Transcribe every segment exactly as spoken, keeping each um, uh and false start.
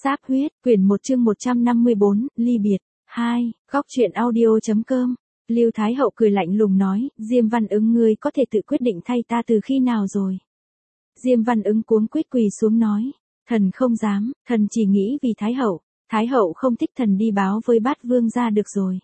Sáp huyết, quyển một chương một trăm năm mươi bốn, ly biệt. hai, góc truyện audio.com. Lưu Thái Hậu cười lạnh lùng nói, Diêm Văn Ứng ngươi có thể tự quyết định thay ta từ khi nào rồi? Diêm Văn Ứng cuống quýt quỳ xuống nói, thần không dám, thần chỉ nghĩ vì Thái Hậu, Thái Hậu không thích thần đi báo với Bát Vương gia được rồi.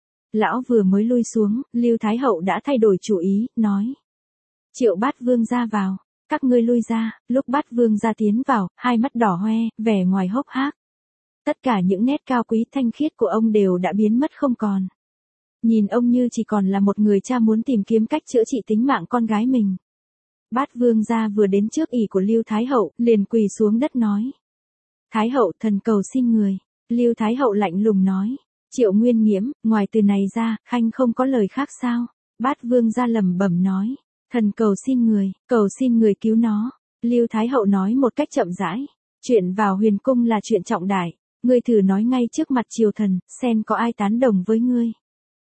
Lão vừa mới lui xuống, Lưu Thái Hậu đã thay đổi chủ ý, nói. Triệu Bát Vương gia vào, các ngươi lui ra. Lúc Bát Vương gia tiến vào, hai mắt đỏ hoe, vẻ ngoài hốc hác. Tất cả những nét cao quý thanh khiết của ông đều đã biến mất không còn. Nhìn ông như chỉ còn là một người cha muốn tìm kiếm cách chữa trị tính mạng con gái mình. Bát Vương gia vừa đến trước ỷ của Lưu Thái Hậu, liền quỳ xuống đất nói. Thái Hậu, thần cầu xin người. Lưu Thái Hậu lạnh lùng nói. Triệu Nguyên Nghiễm, ngoài từ này ra, khanh không có lời khác sao? Bát Vương gia lẩm bẩm nói. Thần cầu xin người, cầu xin người cứu nó. Lưu Thái Hậu nói một cách chậm rãi. Chuyện vào huyền cung là chuyện trọng đại. Ngươi thử nói ngay trước mặt triều thần, xem có ai tán đồng với ngươi.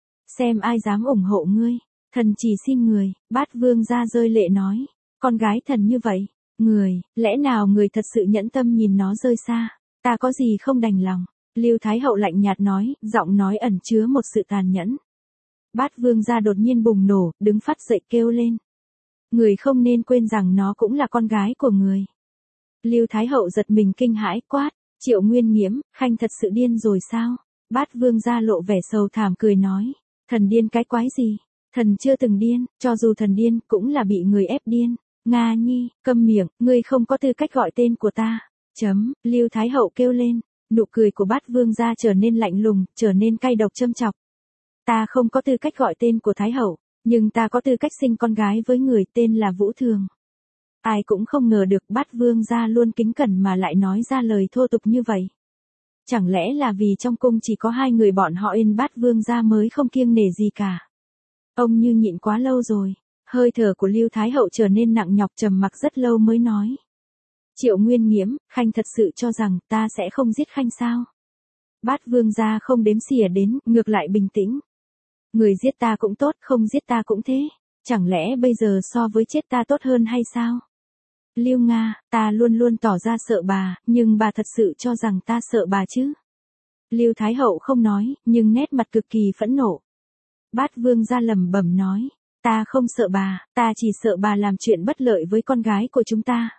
Xem ai dám ủng hộ ngươi. Thần chỉ xin người. Bát Vương gia rơi lệ nói. Con gái thần như vậy. Người, lẽ nào người thật sự nhẫn tâm nhìn nó rơi xa? Ta có gì không đành lòng? Lưu Thái Hậu lạnh nhạt nói, giọng nói ẩn chứa một sự tàn nhẫn. Bát Vương gia đột nhiên bùng nổ, đứng phát dậy kêu lên. Người không nên quên rằng nó cũng là con gái của người. Lưu Thái Hậu giật mình kinh hãi quát, Triệu Nguyên Nghiễm, khanh thật sự điên rồi sao? Bát Vương gia lộ vẻ sầu thảm cười nói, thần điên cái quái gì? Thần chưa từng điên, cho dù thần điên cũng là bị người ép điên. Nga Nhi, câm miệng, ngươi không có tư cách gọi tên của ta. Chấm, Lưu Thái Hậu kêu lên, nụ cười của Bát Vương gia trở nên lạnh lùng, trở nên cay độc châm chọc. Ta không có tư cách gọi tên của Thái Hậu. Nhưng ta có tư cách sinh con gái với người tên là Vũ Thường. Ai cũng không ngờ được Bát Vương gia luôn kính cẩn mà lại nói ra lời thô tục như vậy. Chẳng lẽ là vì trong cung chỉ có hai người bọn họ Yên Bát Vương gia mới không kiêng nể gì cả. Ông như nhịn quá lâu rồi. Hơi thở của Lưu Thái Hậu trở nên nặng nhọc trầm mặc rất lâu mới nói. Triệu Nguyên Nghiễm, khanh thật sự cho rằng ta sẽ không giết khanh sao? Bát Vương gia không đếm xỉa đến, ngược lại bình tĩnh. Người giết ta cũng tốt, không giết ta cũng thế. Chẳng lẽ bây giờ so với chết ta tốt hơn hay sao? Lưu Nga, ta luôn luôn tỏ ra sợ bà, nhưng bà thật sự cho rằng ta sợ bà chứ? Lưu Thái Hậu không nói, nhưng nét mặt cực kỳ phẫn nộ. Bát Vương gia lẩm bẩm nói, ta không sợ bà, ta chỉ sợ bà làm chuyện bất lợi với con gái của chúng ta.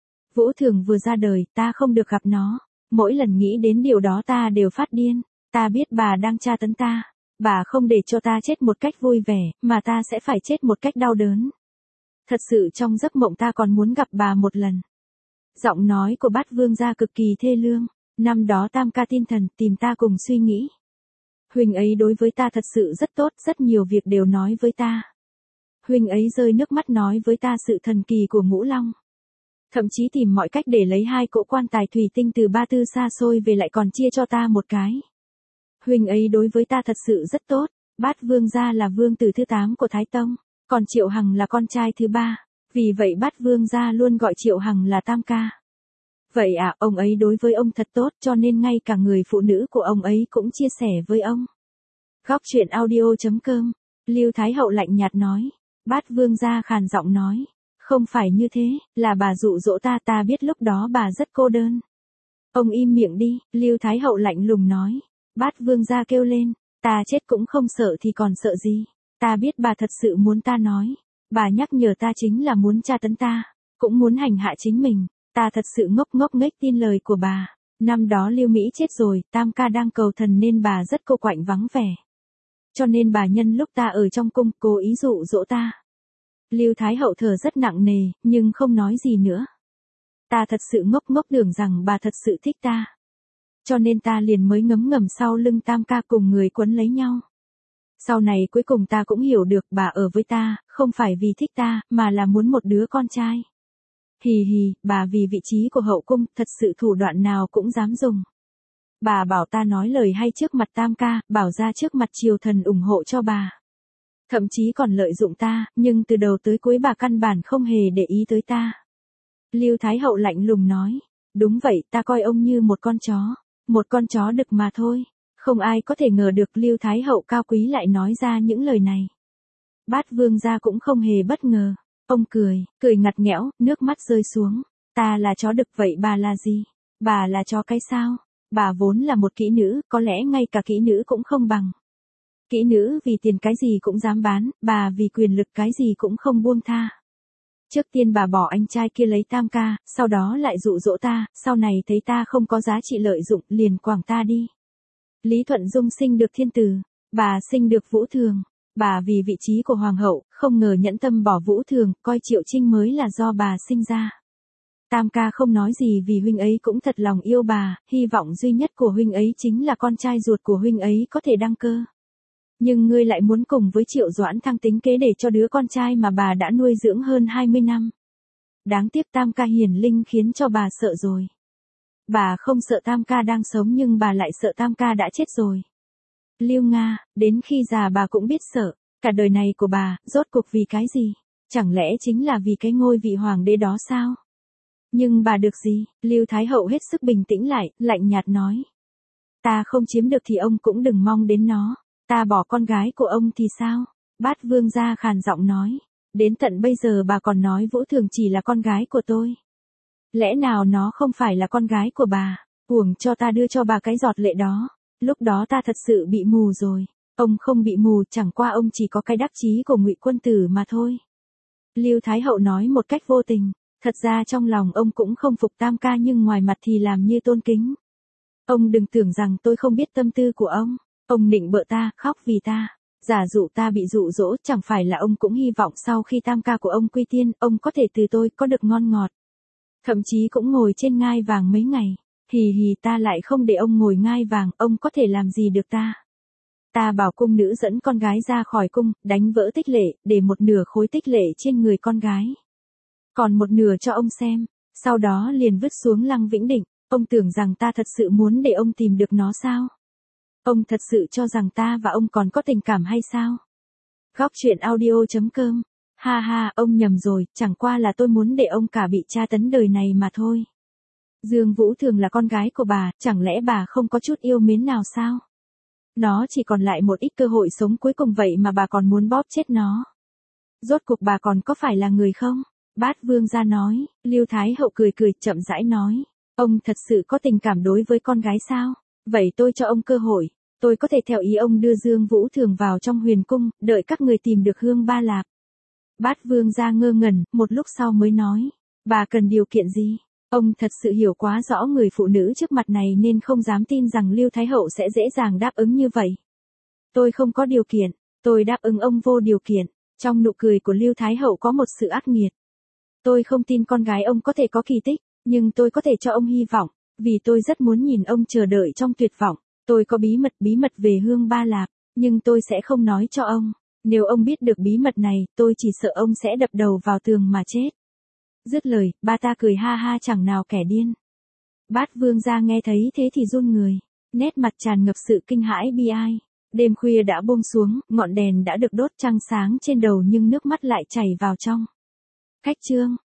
Vũ Thường vừa ra đời, ta không được gặp nó. Mỗi lần nghĩ đến điều đó ta đều phát điên. Ta biết bà đang tra tấn ta. Bà không để cho ta chết một cách vui vẻ, mà ta sẽ phải chết một cách đau đớn. Thật sự trong giấc mộng ta còn muốn gặp bà một lần. Giọng nói của Bát Vương gia cực kỳ thê lương. Năm đó Tam ca tin thần tìm ta cùng suy nghĩ. Huynh ấy đối với ta thật sự rất tốt, rất nhiều việc đều nói với ta. Huynh ấy rơi nước mắt nói với ta sự thần kỳ của Ngũ Long. Thậm chí tìm mọi cách để lấy hai cỗ quan tài thủy tinh từ Ba Tư xa xôi về lại còn chia cho ta một cái. Huynh ấy đối với ta thật sự rất tốt. Bát Vương gia là vương tử thứ tám của Thái Tông, còn Triệu Hằng là con trai thứ ba. Vì vậy Bát Vương gia luôn gọi Triệu Hằng là Tam ca. Vậy à, ông ấy đối với ông thật tốt, cho nên ngay cả người phụ nữ của ông ấy cũng chia sẻ với ông. Góc truyện audio.com. Lưu Thái Hậu lạnh nhạt nói. Bát Vương gia khàn giọng nói. Không phải như thế, là bà dụ dỗ ta, ta biết lúc đó bà rất cô đơn. Ông im miệng đi, Lưu Thái Hậu lạnh lùng nói. Bát Vương gia kêu lên, ta chết cũng không sợ thì còn sợ gì. Ta biết bà thật sự muốn ta nói. Bà nhắc nhở ta chính là muốn tra tấn ta, cũng muốn hành hạ chính mình. Ta thật sự ngốc ngốc nghếch tin lời của bà. Năm đó Lưu Mỹ chết rồi, Tam ca đang cầu thần nên bà rất cô quạnh vắng vẻ. Cho nên bà nhân lúc ta ở trong cung cố ý dụ dỗ ta. Lưu Thái Hậu thở rất nặng nề, nhưng không nói gì nữa. Ta thật sự ngốc ngốc tưởng rằng bà thật sự thích ta. Cho nên ta liền mới ngấm ngầm sau lưng Tam ca cùng người quấn lấy nhau. Sau này cuối cùng ta cũng hiểu được bà ở với ta, không phải vì thích ta, mà là muốn một đứa con trai. Hì hì, bà vì vị trí của hậu cung, thật sự thủ đoạn nào cũng dám dùng. Bà bảo ta nói lời hay trước mặt Tam ca, bảo ra trước mặt triều thần ủng hộ cho bà. Thậm chí còn lợi dụng ta, nhưng từ đầu tới cuối bà căn bản không hề để ý tới ta. Lưu Thái Hậu lạnh lùng nói, đúng vậy, ta coi ông như một con chó, một con chó đực mà thôi. Không ai có thể ngờ được Lưu Thái Hậu cao quý lại nói ra những lời này. Bát Vương gia cũng không hề bất ngờ. Ông cười, cười ngặt nghẽo, nước mắt rơi xuống. Ta là chó đực vậy bà là gì? Bà là chó cái sao? Bà vốn là một kỹ nữ, có lẽ ngay cả kỹ nữ cũng không bằng. Kỹ nữ vì tiền cái gì cũng dám bán, bà vì quyền lực cái gì cũng không buông tha. Trước tiên bà bỏ anh trai kia lấy Tam ca, sau đó lại dụ dỗ ta, sau này thấy ta không có giá trị lợi dụng, liền quẳng ta đi. Lý Thuận Dung sinh được thiên tử, bà sinh được Vũ Thường. Bà vì vị trí của hoàng hậu, không ngờ nhẫn tâm bỏ Vũ Thường, coi Triệu Trinh mới là do bà sinh ra. Tam ca không nói gì vì huynh ấy cũng thật lòng yêu bà, hy vọng duy nhất của huynh ấy chính là con trai ruột của huynh ấy có thể đăng cơ. Nhưng ngươi lại muốn cùng với Triệu Doãn Thăng tính kế để cho đứa con trai mà bà đã nuôi dưỡng hơn hai mươi năm. Đáng tiếc Tam ca hiển linh khiến cho bà sợ rồi. Bà không sợ Tam ca đang sống nhưng bà lại sợ Tam ca đã chết rồi. Lưu Nga, đến khi già bà cũng biết sợ, cả đời này của bà, rốt cuộc vì cái gì? Chẳng lẽ chính là vì cái ngôi vị hoàng đế đó sao? Nhưng bà được gì? Lưu Thái Hậu hết sức bình tĩnh lại, lạnh nhạt nói. Ta không chiếm được thì ông cũng đừng mong đến nó. Ta bỏ con gái của ông thì sao? Bát Vương gia khàn giọng nói. Đến tận bây giờ bà còn nói Vũ Thường chỉ là con gái của tôi. Lẽ nào nó không phải là con gái của bà? Uổng cho ta đưa cho bà cái giọt lệ đó. Lúc đó ta thật sự bị mù rồi. Ông không bị mù, chẳng qua ông chỉ có cái đắc chí của Ngụy Quân Tử mà thôi. Lưu Thái Hậu nói một cách vô tình. Thật ra trong lòng ông cũng không phục Tam ca nhưng ngoài mặt thì làm như tôn kính. Ông đừng tưởng rằng tôi không biết tâm tư của ông. Ông nịnh bợ ta, khóc vì ta. Giả dụ ta bị dụ dỗ, chẳng phải là ông cũng hy vọng sau khi Tam ca của ông quy tiên, ông có thể từ tôi có được ngon ngọt. Thậm chí cũng ngồi trên ngai vàng mấy ngày. Hì hì, ta lại không để ông ngồi ngai vàng, ông có thể làm gì được ta? Ta bảo cung nữ dẫn con gái ra khỏi cung, đánh vỡ tích lệ, để một nửa khối tích lệ trên người con gái. Còn một nửa cho ông xem, sau đó liền vứt xuống Lăng Vĩnh Định. Ông tưởng rằng ta thật sự muốn để ông tìm được nó sao? Ông thật sự cho rằng ta và ông còn có tình cảm hay sao? Góc truyện audio chấm com. Ha ha, ông nhầm rồi, chẳng qua là tôi muốn để ông cả bị tra tấn đời này mà thôi. Dương Vũ Thường là con gái của bà, chẳng lẽ bà không có chút yêu mến nào sao? Nó chỉ còn lại một ít cơ hội sống cuối cùng vậy mà bà còn muốn bóp chết nó. Rốt cuộc bà còn có phải là người không? Bát Vương gia nói. Lưu Thái Hậu cười cười chậm rãi nói. Ông thật sự có tình cảm đối với con gái sao? Vậy tôi cho ông cơ hội. Tôi có thể theo ý ông đưa Dương Vũ Thường vào trong huyền cung, đợi các người tìm được Hương Ba Lạp. Bát Vương gia ngơ ngẩn, một lúc sau mới nói. Bà cần điều kiện gì? Ông thật sự hiểu quá rõ người phụ nữ trước mặt này nên không dám tin rằng Lưu Thái Hậu sẽ dễ dàng đáp ứng như vậy. Tôi không có điều kiện, tôi đáp ứng ông vô điều kiện. Trong nụ cười của Lưu Thái Hậu có một sự ác nghiệt. Tôi không tin con gái ông có thể có kỳ tích, nhưng tôi có thể cho ông hy vọng, vì tôi rất muốn nhìn ông chờ đợi trong tuyệt vọng. Tôi có bí mật bí mật về Hương Ba Lạp, nhưng tôi sẽ không nói cho ông. Nếu ông biết được bí mật này, tôi chỉ sợ ông sẽ đập đầu vào tường mà chết. Dứt lời, ba ta cười ha ha chẳng nào kẻ điên. Bát Vương gia nghe thấy thế thì run người, nét mặt tràn ngập sự kinh hãi bi ai. Đêm khuya đã buông xuống, ngọn đèn đã được đốt trăng sáng trên đầu nhưng nước mắt lại chảy vào trong. Khách trương,